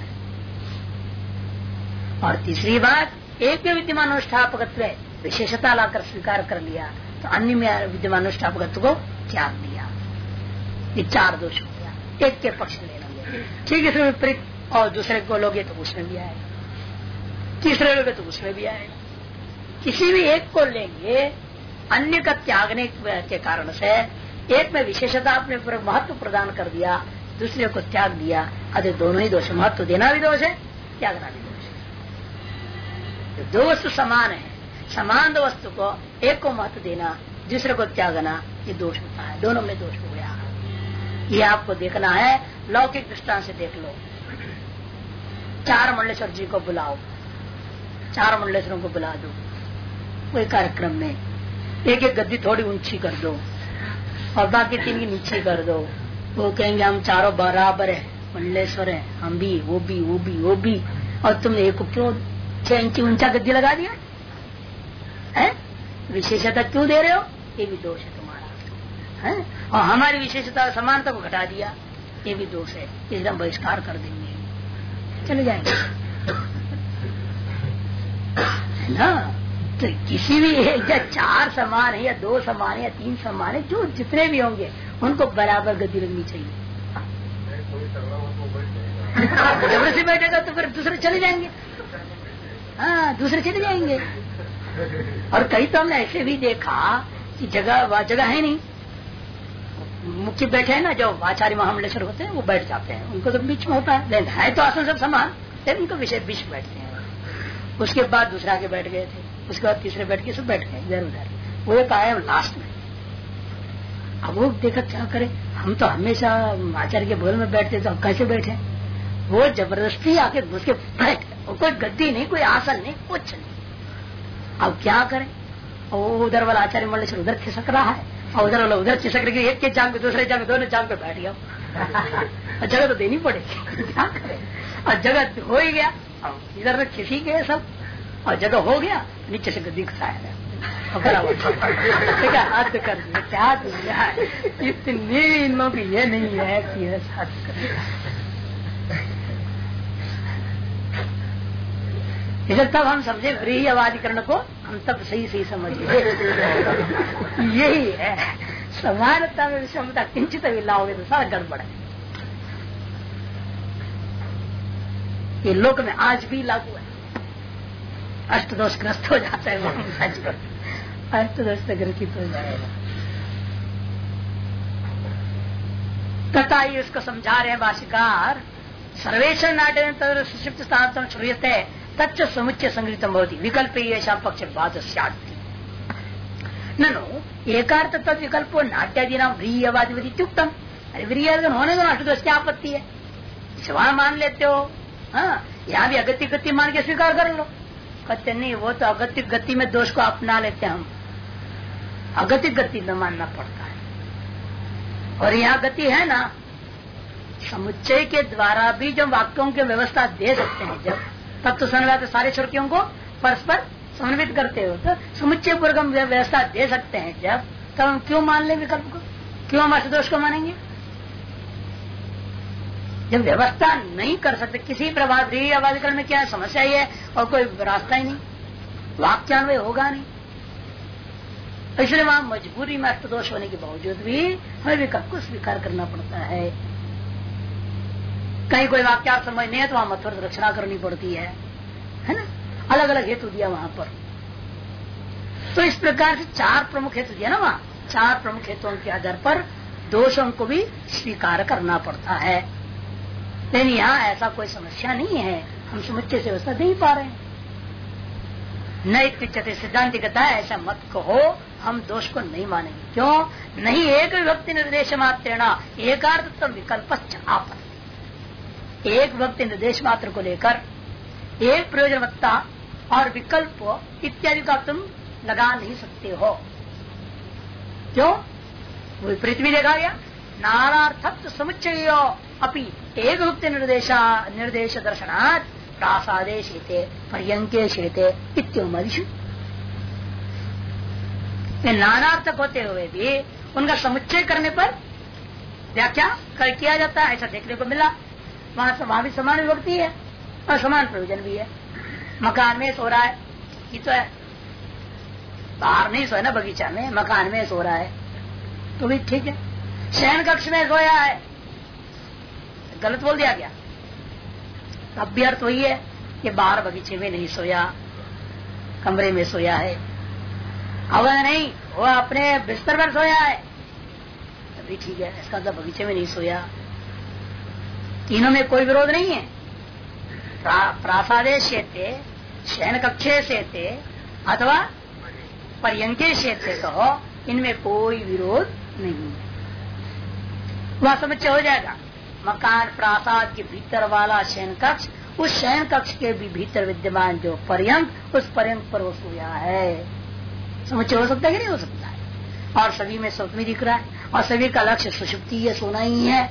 और तीसरी बात, एक में विद्यमान अनुष्ठापकत्व विशेषता लाकर स्वीकार कर लिया, तो अन्य में विद्यमान अनुष्ठापकत्व को त्याग दिया, ये 4 दोष हो। एक के पक्ष ले लेंगे, ठीक है, विपरीत और दूसरे को लोगे तो उसमें भी आएगा, तीसरे लोगे तो उसमें भी आएगा। किसी भी एक को लेंगे, अन्य का त्यागने के कारण से एक में विशेषता अपने पर महत्व प्रदान कर दिया, दूसरे को त्याग दिया, अरे दोनों ही दोष, महत्व देना भी दोष है, त्यागना भी दोष है। दो वस्तु समान है, समान दो वस्तु को एक को महत्व देना, दूसरे को त्यागना, ये दोष होता है, दोनों में दोष हो गया। ये आपको देखना है, लौकिक दृष्टांत से देख लो। 4 मंडलेश्वर जी को बुलाओ, 4 मंडलेश्वरों को बुला दो कोई कार्यक्रम में, एक एक गद्दी थोड़ी ऊंची कर दो और बाकी 3 की नीचे कर दो। वो कहेंगे हम चारों बराबर है, मंडलेश्वर है, हम भी, वो भी, वो भी, वो भी, और तुमने एक को क्यों 6 इंच ऊंचा गद्दी लगा दिया है? विशेषता क्यों दे रहे हो? ये भी दोष है तुम्हारा है। और हमारी विशेषता समानता को घटा दिया, ये भी दोष है, इसलिए हम बहिष्कार कर देंगे, चले जाएंगे है ना। तो किसी भी एक या 4 समान है या 2 समान है या 3 समान है, जो जितने भी होंगे उनको बराबर गति लगनी चाहिए। जबरदस्ती बैठेगा तो फिर दूसरे चले जाएंगे, हाँ दूसरे चले जाएंगे। और कई तो हमने ऐसे भी देखा कि जगह है नहीं, मुख्य बैठे हैं ना, जो आचार्य महामंडलेश्वर होते हैं वो बैठ जाते हैं, उनको तो बीच में होता है तो आसन सब समान, लेकिन उनको विषय बीच बैठते हैं। उसके बाद दूसरा के बैठ गए थे, उसके बाद तीसरे बैठ के सब बैठ गए इधर उधर, वो एक आया लास्ट में। अब वो देखा क्या करे, हम तो हमेशा आचार्य के बगल में बैठते, तो अब कैसे बैठे? वो जबरदस्ती आके घुस के बैठ, कोई गद्दी नहीं, कोई आसन नहीं, कुछ नहीं। अब क्या करें? वो उधर वाला आचार्य मंडलेश्वर उधर खिसक रहा है और उधर वाला उधर खिसक रही, एक के जांग पे दूसरे जांग पे, दोनों जांग पे बैठ गया। जगह तो देनी पड़ेगी, क्या करें? और जगह हो ही गया, इधर खिसी गए सब, और जगह हो गया, नीचे से गद्दी घुसाया गया, हद कर दिया। क्या दुनिया है, इतनी इन लोग ये नहीं है कि हद कर। तब हम समझे व्रीहिवादिकरण को, हम तब सही समझिए यही है। समानता में विषमता किंचित भी लाओगे तो सारा गड़बड़ है। ये लोक में आज भी लागू है, अष्टदोष ग्रस्त हो जाता है, अष्टदोष से ग्रसित हो जाएगा। तथा ही उसको समझा रहे हैं भाष्यकार, सर्वेश्वर नाट्य तद सुषुप्त स्थान श्रूयते तच्च समुच्चय संगृहीतम भवति विकल्प येषां पक्ष बाध स्यात् ननु एकार्थ तद विकल्पो नाट्यादीनां व्रीहिवादिवदित्युक्तम्। अरे व्रीहिवादिगण होने दो, अष्टदोष क्या आपत्ति है? वहां मान लेते हो, हाँ यहाँ भी अगत्य गति मान के स्वीकार कर लो। कहते नहीं, वो तो अगत्य गति में दोष को अपना लेते हैं, हम अगत्य गति में मानना पड़ता है। और यहाँ गति है ना, समुच्चय के द्वारा भी जब वाक्यों की व्यवस्था दे सकते हैं, जब तत्व समन्वय सारे श्रुतियों को परस्पर समन्वित करते हो तो समुच्चय पूर्वक व्यवस्था दे सकते हैं, जब तब हम क्यों मान लें विकल्प को? क्यों हम अष्टदोष को मानेंगे? जब व्यवस्था नहीं कर सकते किसी प्रभाव व्रीहिवादिकरण में, क्या समस्या ही है और कोई रास्ता ही नहीं, वाक्यान्वय होगा नहीं, इसलिए वहां मजबूरी में अष्टदोष होने के बावजूद भी हमें विकल्प को स्वीकार करना पड़ता है। कहीं कोई वाक्यार्थ समझ नहीं है तो वहां मध्वर्त रचना करनी पड़ती है ना, अलग अलग हेतु दिया वहां पर। तो इस प्रकार से 4 प्रमुख हेतु दिया ना वहां, 4 प्रमुख हेतुओं के आधार पर दोषों को भी स्वीकार करना पड़ता है। लेकिन यहाँ ऐसा कोई समस्या नहीं है, हम समुच्चय से व्यवस्था दे ही पा रहे हैं। नैतिकते सिद्धांत कहता है ऐसा मत कहो, हम दोष को नहीं मानेंगे। क्यों नहीं? एक विभक्ति निर्देश मात्रेणा एकार्थ विकल्प आप, एक भक्ति निर्देश मात्र को लेकर एक प्रयोजनवत्ता और विकल्प इत्यादि का तुम लगा नहीं सकते हो। क्यों? विपरीत भी देखा गया, नानार्थत्व समुच्चय अपि एक भक्ति निर्देश दर्शनात् प्रासादे शेते पर्यंके शेते इत्योमदिषु। नानार्थक होते हुए भी उनका समुच्चय करने पर व्याख्या किया जाता है, ऐसा देखने को मिला। वहां भी समान विभक्ति है और समान प्रयोजन भी है। मकान में सो रहा है, ये तो है, बाहर नहीं सोया ना, बगीचा में, मकान में सो रहा है तो भी ठीक है। शयन कक्ष में सोया है गलत बोल दिया गया। अब भी अर्थ वही है कि बाहर बगीचे में नहीं सोया, कमरे में सोया है। अगर नहीं, वो अपने बिस्तर पर सोया है तभी ठीक है, इसका मतलब बगीचे में नहीं सोया। तीनों में कोई विरोध नहीं है। प्रासादे शेते, शयन कक्षे शेते अथवा पर्यंके शेते कहो, इनमें कोई विरोध नहीं है। वह समुच्चय हो जाएगा। मकान प्रासाद के भीतर वाला शयन कक्ष, उस शयन कक्ष के भी भीतर विद्यमान जो पर्यंक, उस पर्यंक पर वो सोया है। समुच्चय हो सकता है कि नहीं हो सकता है? और सभी में स्वप्न दिख रहा है और सभी का लक्ष्य सुषुप्ति है, सोना ही है।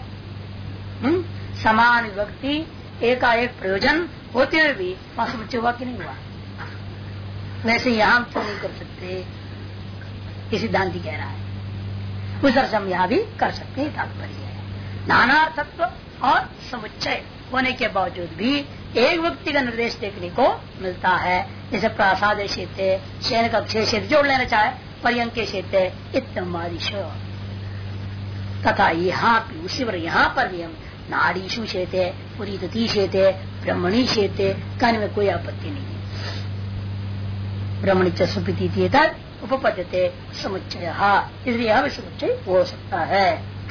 समान विभक्ति, एकाएक प्रयोजन होते हुए भी वहां समुच्चय हुआ कि नहीं हुआ? वैसे यहां हम क्यों नहीं कर सकते? ये सिद्धांति कह रहा है। उस तरह से हम यहाँ भी कर सकते हैं। तात्पर्य है नानार्थत्व और समुच्चय होने के बावजूद भी एक व्यक्ति का निर्देश देखने को मिलता है। जैसे प्रासाद क्षेत्र, शयन कक्ष क्षेत्र जोड़ लेना चाहे, पर्यंक क्षेत्र इत्यादिश। तथा यहाँ भी उसी पर यहाँ पर भी हम नाड़ीशु क्षेत्र, पुरीतती क्षेत्र, ब्रह्मणी क्षेत्र कहने में कोई आपत्ति नहीं है। ब्रह्मणी सुपीति तक उपपद्यते समुच्चय, इसलिए यह भी समुच्चय हो सकता है।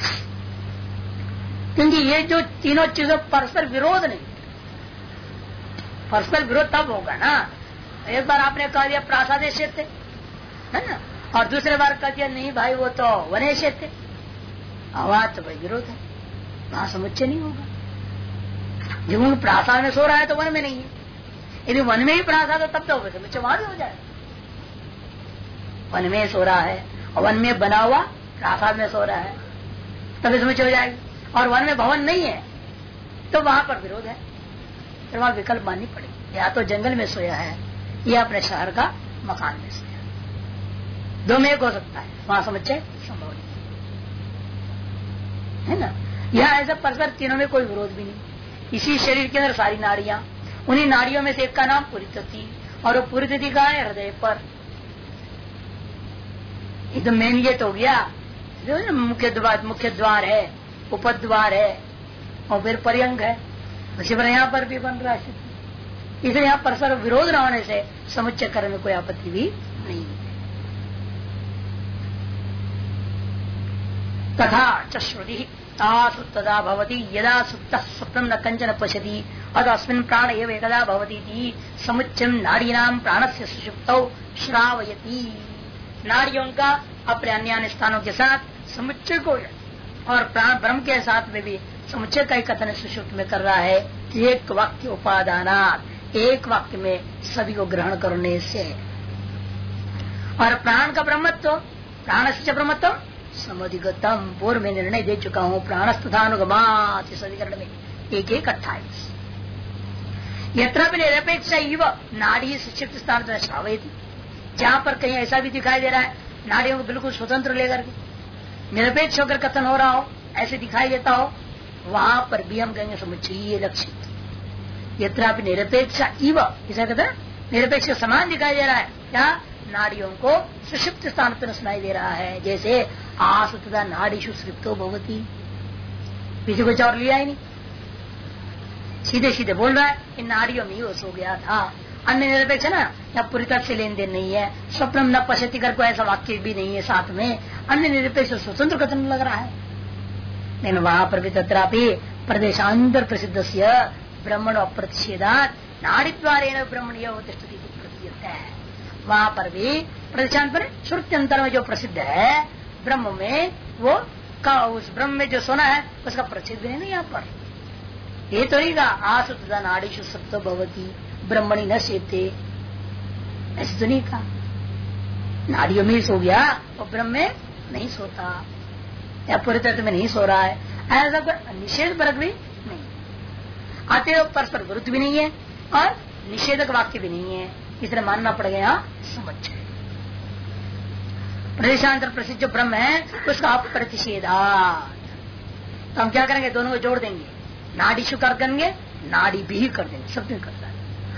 क्योंकि ये जो तीनों चीजों परस्पर विरोध नहीं, परस्पर विरोध तब होगा ना, एक बार आपने कह दिया प्रासाद क्षेत्र है ना, और दूसरे बार कह दिया नहीं भाई वो तो वने क्षेत्र, आवाज तो भाई विरोध है, वहां समुच्चय नहीं होगा। जब प्रासाद में सो रहा है तो वन में नहीं है, यदि वन में ही प्रासाद हो तब तो समुच्चय वहां भी हो जाएगा। वन में सो रहा है और वन में बना हुआ प्रासाद में सो रहा है तभी समुच्चय हो जाएगी। और वन में भवन नहीं है तो वहां पर विरोध है, फिर वहां विकल्प माननी पड़ेगी। या तो जंगल में सोया है या अपने शहर का मकान में सोया, दो में एक हो सकता है, वहां समुच्चय संभव नहीं है ना। यह ऐसा परस्पर तीनों में कोई विरोध भी नहीं। इसी शरीर के अंदर सारी नाड़ियां, उन्हीं नाड़ियों में से एक का नाम पुरीतति, और वो पुरीतति का है हृदय पर। ये तो मेन गेट हो गया, मुख्य द्वार है, उपद्वार है और फिर पर्यंक है। उसी पर यहाँ पर भी बन रहा है। इसलिए यहाँ परस्पर विरोध न होने से समुच्चय करने में कोई आपत्ति भी नहीं है। तथा चश्रुति तासु तदा भवति यदा सुप्तः स्वप्नं न कंचन पश्यति अतस्मिन् प्राण एव एकदा भवति समुच्चयं नाड़ीनां प्राणस्य सुषुप्तौ श्रावयति। नाड़ियों का अपने अन्य स्थानों के साथ समुच्चय को और प्राण ब्रह्म के साथ में भी समुच्चय का कथन सुषुप्त में कर रहा है। एक वाक्य उपादानात्, एक वाक्य में सभी को ग्रहण करने से। और प्राण का ब्रह्मत्व, प्राणस्य ब्रह्मत्व समधिगतम, पूर्व में निर्णय दे चुका हूँ। प्राणस्तुधानुगमात् इस अधिकरण में 1:28। यत्र भी निरपेक्ष नाड़ी सुषुप्त स्थान श्रावयति, जहाँ पर कहीं ऐसा भी दिखाई दे रहा है नाड़ियों को बिल्कुल स्वतंत्र लेकर के निरपेक्ष होकर कथन हो रहा हो, ऐसे दिखाई देता हो, वहां पर भी हम कहेंगे समुच्चय लक्षित। यत्र भी निरपेक्ष इव, इसे कहते हैं निरपेक्ष समान दिखाई दे रहा है। क्या? नाड़ियों को सुषुप्त स्थान पर सुनाई दे रहा है। जैसे आसु तथा नाड़ीषु सुषुप्तो भवति, पीछे कुछ और लिया ही नहीं, सीधे सीधे बोल रहा है इन नाड़ियों में वो सो गया था। अन्य निरपेक्ष ना, या पूरी तरह से लेन देन नहीं है। स्वप्न न पश्यति कर को ऐसा वाक्य भी नहीं है साथ में। अन्य निरपेक्ष स्वतंत्र कथन लग रहा है, लेकिन वहां पर भी तत्रापि प्रदेशांतर प्रसिद्ध से ब्रह्मण अप्रतिषेधात नाड़ी द्वारा ब्रह्मणीय तिष्ठति प्रतीयत है। वहां पर भी प्रदेशांतर श्रुत्यंतर में जो प्रसिद्ध है ब्रह्म में, वो का उस ब्रह्म में जो सोना है उसका प्रसिद्ध है नहीं। यहाँ पर ये तो नहीं कहा आसु तथा नाड़ीषु सप्तो भवति ब्रह्मणी न सेते, ऐसे तो नहीं कहा। नाड़ियों में ही सो गया और ब्रह्म में नहीं सोता या पूरे तत्व में नहीं सो रहा है, ऐसा कोई निषेध वर्ग भी नहीं। अतएव परस्पर विरुद्ध भी नहीं है और निषेधक वाक्य भी नहीं है, इसलिए मानना पड़ेगा यहाँ समुच्चय। प्रदेशांतर प्रसिद्ध जो ब्रह्म है उसका अप्रतिषेधात, तो हम क्या करेंगे? दोनों को जोड़ देंगे, नाड़ीशु कर देंगे, नाड़ी भी कर देंगे, सब में करता है।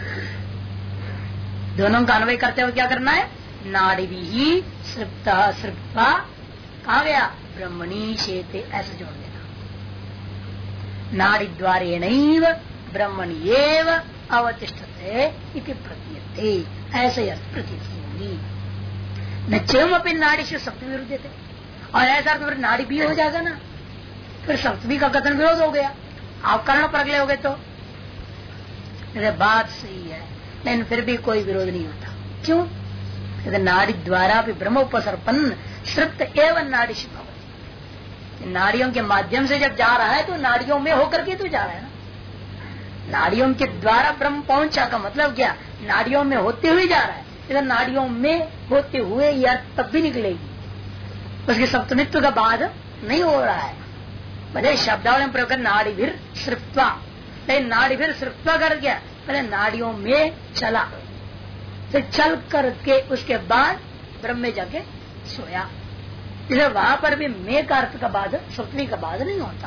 दोनों का अन्वय करते हुए क्या करना है? नाड़ी भी ही सृप्ता सृप्ता कहा गया ब्रह्मणी शेते, ऐसे जोड़ देना। नाड़ी द्वारेण ब्रह्मण एव अवतिष्ठते इति प्रतीयते, ऐसे प्रतीत होगी। न चेम अपनी नाड़ी से सप्तमी विरुद्ध थे, और ऐसा तो फिर नाड़ी भी हो जाएगा ना, फिर सप्तमी का कथन विरोध हो गया, आप कर्ण पर अगले हो गए। तो बात सही है, लेकिन फिर भी कोई विरोध नहीं होता। क्यों? नाड़ी द्वारा भी ब्रह्मोपसर्पन्न सृप्त एवं नाड़ी शिव, नाड़ियों के माध्यम से जब जा रहा है तो नाड़ियों में होकर के तो जा रहा है ना। नाड़ियों के द्वारा ब्रह्म पहुंचा का मतलब क्या? नाड़ियों में होते हुए जा रहा है। इधर नाड़ियों में होते हुए या तब भी निकलेगी, उसके सप्तमित्व का बाद नहीं हो रहा है। भले शब्दावली में प्रयोग कर नाड़ी भीर सृप्त्वा, लेकिन नाड़ी भीर सृप्त्वा कर गया, पहले नाड़ियों में चला, फिर चल करके उसके बाद ब्रह्म में जाके सोया। इसलिए वहां पर भी में का अर्थ का बाद सप्तमी का बाद नहीं होता।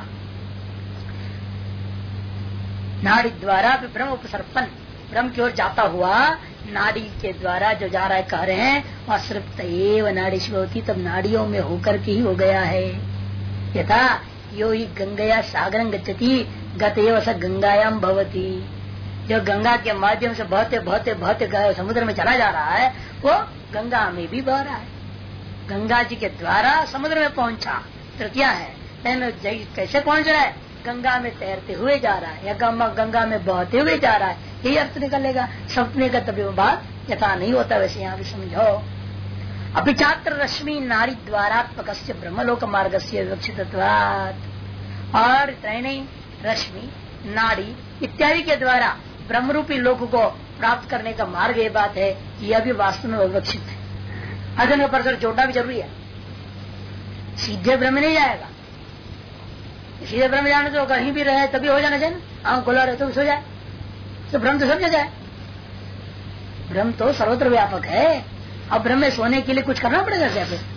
नाड़ी द्वारा भी ब्रह्म उपसर्पण, ब्रह्म की ओर जाता हुआ नाड़ी के द्वारा जो जा रहा है कह रहे हैं, वह सृप्त एव नाड़ी होती, तब नाड़ियों में होकर के ही हो गया है। यथा यो ही गंगया सागरं गच्छति गतएव स गंगायाम भवति, जो गंगा के माध्यम से बहते बहते बहते समुद्र में चला जा रहा है, वो गंगा में भी बह रहा है। गंगा जी के द्वारा समुद्र में पहुंचा, तृतीया है। लेकिन कैसे पहुंच रहा है? गंगा में तैरते हुए जा रहा है या गंगा में बहते हुए जा रहा है, यही अर्थ निकलेगा। सपने का तभी बात यथा नहीं होता, वैसे यहाँ भी समझो। अभी छात्र रश्मि नारी द्वारात्मक ब्रह्मलोक मार्ग से विवक्षितत्वात्, और नहीं, रश्मि नाड़ी इत्यादि के द्वारा ब्रह्मरूपी लोक को प्राप्त करने का मार्ग ये बात है, यह भी वास्तव में विवक्षित है। अजन का परसर जोड़ना भी जरूरी है, सीधे ब्रह्म नहीं जाएगा। सीधे ब्रह्म जाने तो कहीं भी रहे तभी हो जाना चाहिए, आंख खुला रहे तो सो जाए, तो ब्रह्म तो सब जगह है, ब्रह्म तो सर्वत्र व्यापक है। अब ब्रह्म में सोने के लिए कुछ करना पड़ेगा क्या? फिर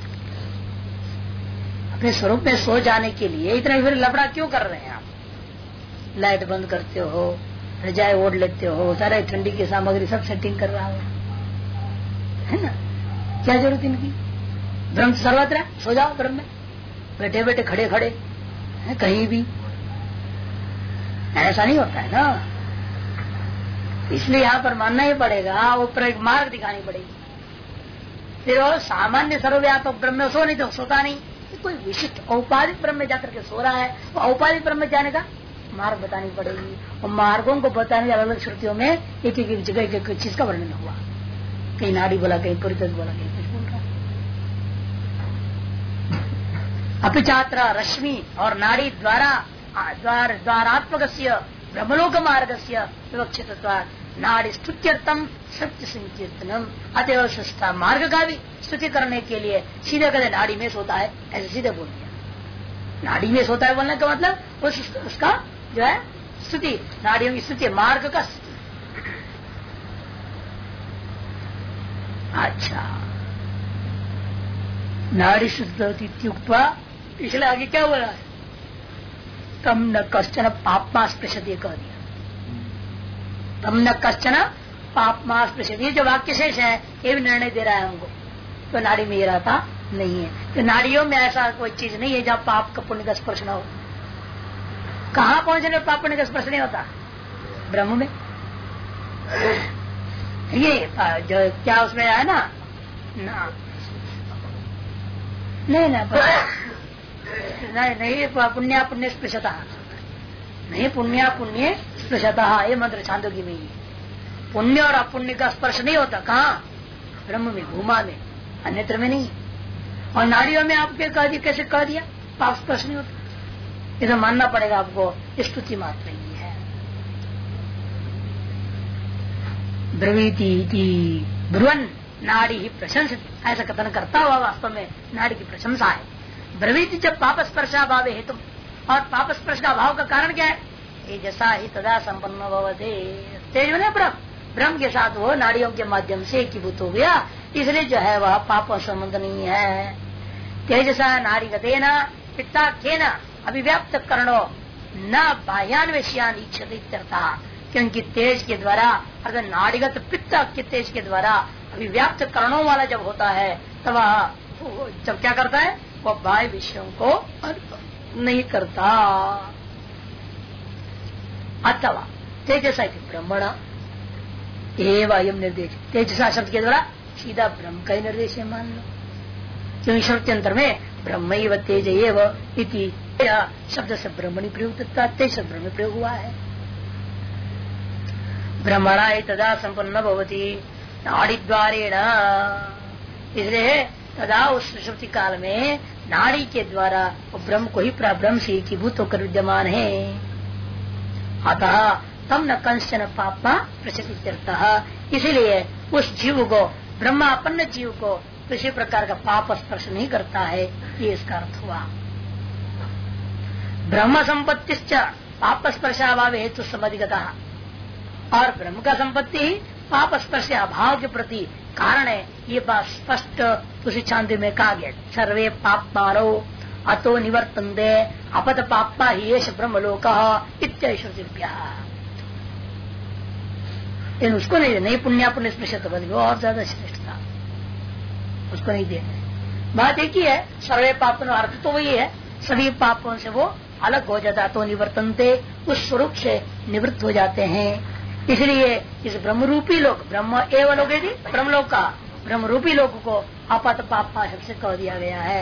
अपने स्वरूप में सो जाने के लिए इतना फिर लफड़ा क्यों कर रहे हैं आप? लाइट बंद करते हो, रजाई ओढ़ लेते हो, सारा ठंडी की सामग्री सब सेटिंग कर रहा है ना, क्या जरूरत इनकी? ब्रह्म सर्वत्र है, सो जाओ ब्रह्म में, बैठे बैठे खड़े खड़े कहीं भी, ऐसा नहीं होता है ना। इसलिए यहाँ पर मानना ही पड़ेगा, ऊपर एक मार्ग दिखानी पड़ेगी। फिर वो सामान्य सर्वव्यापक ब्रह्म में सो नहीं तो सोता नहीं, कोई विशिष्ट औपाधिक ब्रह्म में जाकर के सो रहा है, वो औपाधिक ब्रह्म में जाने का मार्ग बतानी पड़ेगी। और मार्गों को बताने अलग अलग श्रुतियों में एक एक जगह एक चीज का वर्णन हुआ, कहीं नाड़ी बोला, कहीं परितज बोला, कहीं कुछ बोल रहा। अपि छात्र रश्मि और नाड़ी द्वारात्मक ब्रह्मलोक मार्ग से विवक्षित नाड़ी स्तुत्यर्थम सत्य संकीर्तनम, अतएव सस्ता मार्ग का भी स्तुति करने के लिए सीधे कहते नाड़ी में सोता है, ऐसे सीधे बोल दिया। नाड़ी में सोता है बोलने का मतलब उसका जो है स्तुति, नाड़ियों की स्तुति, मार्ग का स्तुति। अच्छा, नाड़ी शुद्धुक्ता, इसलिए आगे क्या बोला है? तम न कश्चन पापमा स्पृशति कह दिया, तम न कश्चन पापमा स्पृशति। ये जो वाक्य शेष है ये भी निर्णय दे रहा है हमको, तो नाड़ी में ये रहता नहीं है। तो नाड़ियों में ऐसा कोई चीज नहीं है जहाँ पाप का पुण्य का स्पर्श न हो। कहाँ पहुंचने में पाप पुण्य का स्पर्श नहीं होता? ब्रह्म में। ये जो क्या उसमें है ना, नहीं पुण्य पुण्य स्पृशता, नहीं पुण्य पुण्य स्पृशता, ये मंत्र छांदोग्य में ही पुण्य और अपुण्य का स्पर्श नहीं होता। कहाँ? ब्रह्म में, भूमा में, अन्यत्र में नहीं। और नाड़ियों में आपके कह दिया, कैसे कह दिया? पाप स्पर्श नहीं होता। इसे मानना पड़ेगा आपको, स्तुति मात्र ही है। ब्रवीति ब्रुवन नाड़ी ही प्रशंसित, ऐसा कथन करता हुआ वास्तव में नाड़ी की प्रशंसा है। ब्रवीति जब पाप स्पर्शा भाव हेतु, और पाप स्पर्श का भाव का कारण क्या है? जैसा ही तदा संपन्न भवते, तेज बने ब्रह्म के साथ वो नाड़ियों के माध्यम से एकीभूत हो गया, इसलिए जो है वह पाप संबंध नहीं है। तेजसा नारी गतेन पित्ताख्येन अभिव्याप्त करणो न बाह्यान विषयान इच्छति, क्योंकि तेज के द्वारा अर्थात नाड़ीगत पित्त के तेज के द्वारा अभिव्याप्त करणों वाला जब होता है तब जब क्या करता है? वह बाह्य विषयों को नहीं करता। अथवा तेजसा ब्रह्मण एवं निर्देश, तेजसा शब्द के द्वारा सीधा ब्रह्म का ही निर्देश है मान लो, क्योंकि श्रुत्यंतर में ब्रह्म तेज एव इति शब्द से ब्रह्मणी प्रयुक्त, तेज से ब्रह्म प्रयोग हुआ है। ब्रह्मणा तदा संपन्न भवती नाड़ी द्वारेण, इसलिए तदा उस सुषुप्ति काल में नाड़ी के द्वारा ब्रह्म को ही ब्रह्म से एकीभूत होकर विद्यमान है। अतः तम न कंचन पापा प्रसिद्ध, इसीलिए उस जीव को, ब्रह्मापन्न जीव को किसी प्रकार का पाप स्पर्श नहीं करता है, ये इसका अर्थ हुआ। ब्रह्म संपत्ति पाप स्पर्शाभाव हेतु समधिगता, और ब्रह्म का संपत्ति ही पाप स्पर्श अभाव के प्रति कारण है, ये बात स्पष्ट उसी छांदे में कहा गया। सर्वे पाप मारो अतो निवर्तन्ते अपत पापा ही येष ब्रह्मलोक इत्यादि। उसको नहीं पुण्या पुण्य स्पृशत वो और ज्यादा श्रेष्ठ था, उसको नहीं दे। बात एक ही है, सर्वे पाप अर्थ तो वही है, सभी पापों से वो अलग हो जाता, तो निवर्तनते उस स्वरूप से निवृत्त हो जाते हैं। इसलिए इस ब्रह्मरूपी लोक, ब्रह्म एवं लोग ब्रह्मलोक का ब्रह्मरूपी लोक को अपत पापा शब्द से कह दिया गया है।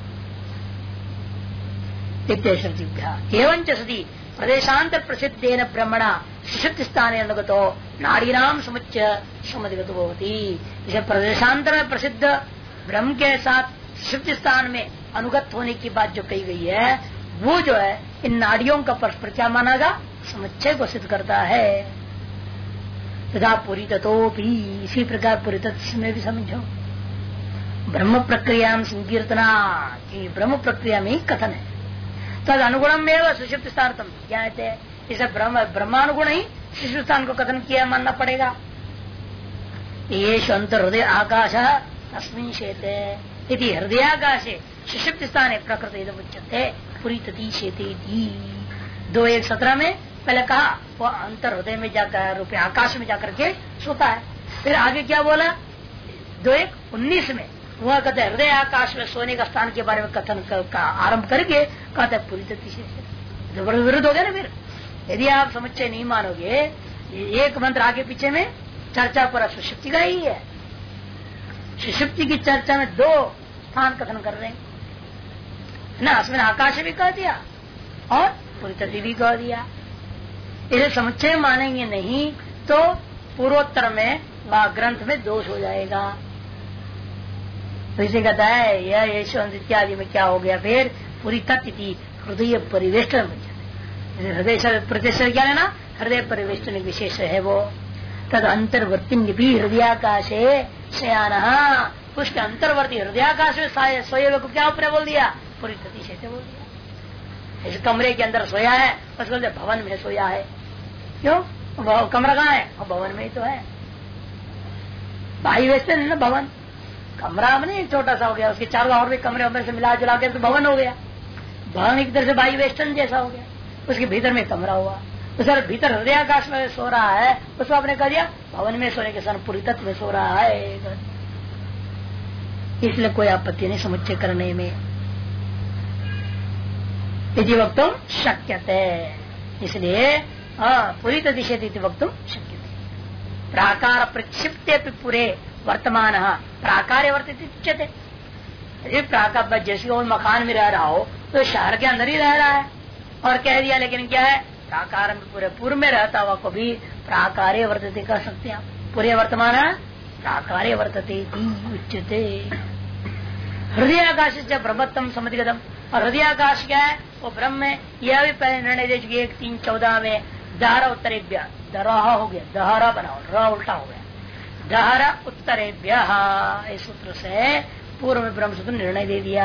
एवं सदी प्रदेशांतर प्रसिद्धेन ब्रह्मणा सुषुप्ति स्थान अनुगतो नाड़ीनाम समुच्चय समधिगतो होती। इसे प्रदेशांतर में प्रसिद्ध ब्रह्म के साथ सुषुप्ति स्थान में अनुगत होने की बात जो कही गई है, वो जो है इन नाड़ियों का परस्पर क्या मानागा, समुच्चय को सिद्ध करता है। तथा पूरी तत्व भी इसी प्रकार पूरी तत्व में भी समझो, ब्रह्म प्रक्रिया संकीर्तना, कि ब्रह्म प्रक्रिया में ही कथन है। तद अनुगुणम में सुषुप्त स्थान ज्ञाते, इसे ब्रह्मानुगुण ही सुषुप्त स्थान को कथन किया मानना पड़ेगा। ये अंतर हृदय आकाश तस्मिन् शेते इति हृदयाकाशे सुषुप्त स्थान प्रकृति उच्यते पूरी तति शेते 2:1:17 में पहले कहा वो अंतर हृदय में जाकर रूपये आकाश में जाकर के सोता है। फिर आगे क्या बोला 2:1:19 में वह कहते हृदय आकाश में सोने का स्थान के बारे में कथन का आरंभ करके कहते हैं पूरी तति शेते। विरुद्ध हो गया ना। फिर यदि आप समुच्चय नहीं मानोगे, एक मंत्र आगे पीछे में चर्चा पर सुषुप्ति का ही है, सुषुप्ति की चर्चा में 2 स्थान कथन कर रहे हैं ना, उसमें आकाश भी कह दिया और पूरी तति भी कह दिया। इसे समुच्चय मानेंगे नहीं तो पूर्वोत्तर में ग्रंथ में दोष हो जाएगा। तो इसे कहता है यह यशवंत इत्यादि में क्या हो गया, फिर पूरी तत्ति हृदय परिवेष्टन, हृदय प्रतिष्ठा क्या है ना, हृदय परिवेष्टन विशेष है वो। तद अंतर्वर्ती भी हृदयाकाशे शयान, उसके अंतर्वर्ती हृदयाकाश में सोए को क्या ऊपर बोल दिया, पूरी तति से बोल दिया। इस कमरे के अंदर सोया है, बस बोलते भवन में सोया है। क्यों, कमरा कहाँ है, और भवन में ही तो है। बाई वेस्टर्न ना भवन, कमरा में नहीं छोटा सा हो गया, उसके चारों और भी कमरे उमरे से मिला जुला के तो भवन हो गया। भवन एक तरह से बाई वेस्टर्न जैसा हो गया, उसके भीतर में कमरा हुआ। तो सर भीतर हृदयाकाश में सो रहा है, उसको आपने कह दिया भवन में सोने के साथ पूरी तत्व में सो रहा है, इसलिए कोई आपत्ति नहीं समुच्चय करने में। यदि वक्तुम शक्यते, इसलिए पूरी तदिशेति वक्तुम शक्यते। प्राकार प्रक्षिप्ते पूरे वर्तमान प्राकार वर्तित। प्राकार जैसे वो मकान में रह रहा हो तो शहर के अंदर ही रह रहा है, और कह दिया लेकिन क्या है, प्राकार में पूरे पूर्व में रहता हुआ को भी प्राकार्य वर्तते कह सकते हैं। पूरे वर्तमान प्राकार्य वर्तते उच्यते। हृदयाकाश से ब्रह्मत्तम समधिगतम, और हृदयाकाश क्या है, वो ब्रह्म है। यह भी पहले निर्णय दे चुके 1:3:14 में। दहरा उत्तरेभ्य, दरहा हो गया, दहरा बनाओ, र उल्टा हो गया, दहरा उत्तरेभ्य, इस सूत्र से पूर्व में ब्रह्म सूत्र निर्णय दे दिया।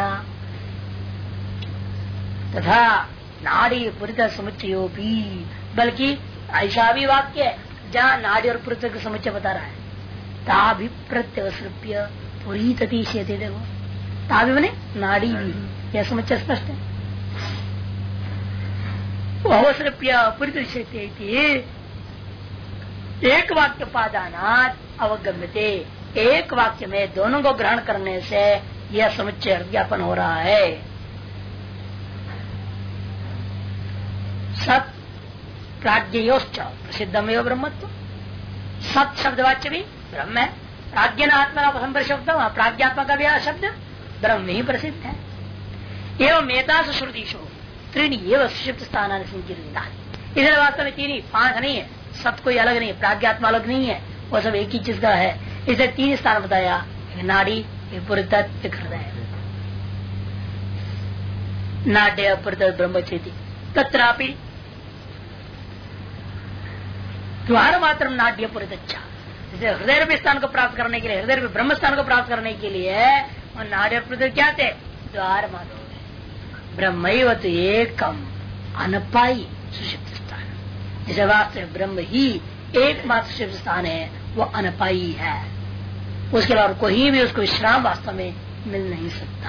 तथा नाड़ी पुरित समुच्चयो भी, बल्कि ऐसा भी वाक्य है जहाँ नाड़ी और पुरित का समुच्चय बता रहा है। ताभिप्रत्यवसृप्य पुरी ततिशेते, देखो ताभि बने नाड़ी भी, यह समुच्चय स्पष्ट है। अवसृप्य पुरी ततिशेते एक वाक्य पादानात् अवगम्यते, एक वाक्य में दोनों को ग्रहण करने से यह समुच्चय ज्ञापन हो रहा है। सत प्राज्ञयोश्च प्रसिद्धम एवं ब्रह्मत्व। सत शब्दवाच्य भी ब्रह्म है, प्राज्ञ आत्मा शब्द प्राज्ञात्मा का भी शब्द ब्रह्म ही प्रसिद्ध है। एवं मेतासु श्रुतिषु त्रीणी एवं सुषुप्त स्थान इधर वास्तव में तीन ही, पांच नहीं है, सत कोई अलग नहीं है, प्राज्ञात्मा अलग नहीं है, वो सब एक ही चीज का है। इसे तीन स्थान बताया, एक नाड़ी, एक पुरतत्व, एक हृदय। नाड्य पुरतत्व ब्रह्मचेति तत्रापि द्वार मात्र नाड्य पुरतच्चा। जैसे हृदय रूपी स्थान को प्राप्त करने के लिए, हृदय रूपी ब्रह्म स्थान को प्राप्त करने के लिए और नाड्य पुरतत्व क्या थे? द्वार मात्र ब्रह्म तो एकम अनपाई सुषुप्त स्थान। जैसे वास्तव ब्रह्म ही एकमात्र सुषुप्त स्थान है, वो अनपाई है, उसके अलावा कोई भी उसको विश्राम वास्तव में मिल नहीं सकता।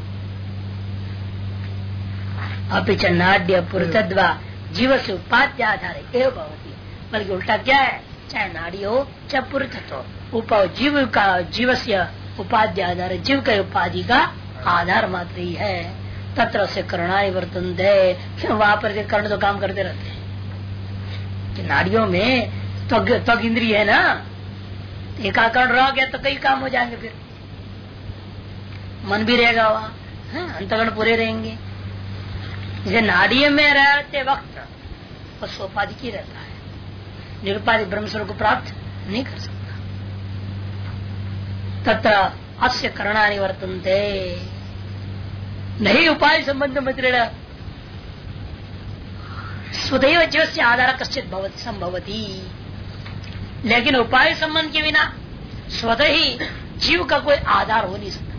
अपिच नाड्य पुरतद्वा जीव से उपाध्य आधार भवती, बल्कि उल्टा क्या है, चाहे नाड़ी हो चाहे पुरतत्व हो, जीव का जीव से उपाध्य आधार, जीव का उपाधि का आधार मात्र ही है। तत्र से करणाय वर्तन्ते, वहां पर कर्ण तो काम करते रहते हैं कि नाड़ियों में त्वग इंद्रिय है ना, एकाकरण रह गया तो कई काम हो जाएंगे, फिर मन भी रहेगा वहाँ, अंतकरण पूरे रहेंगे। जैसे नाड़ी में रहते वक्त वो सोपाधि की रहता है, निरुपाधि ब्रह्मस्वरूप को प्राप्त नहीं कर सकता। तत्र अस्य करणानि वर्तन्ते नहीं उपाय संबंध मित्रेण स्वदैव जीव से आधार कश्चित संभवती। लेकिन उपाय संबंध के बिना स्वतः ही जीव का कोई आधार हो नहीं सकता।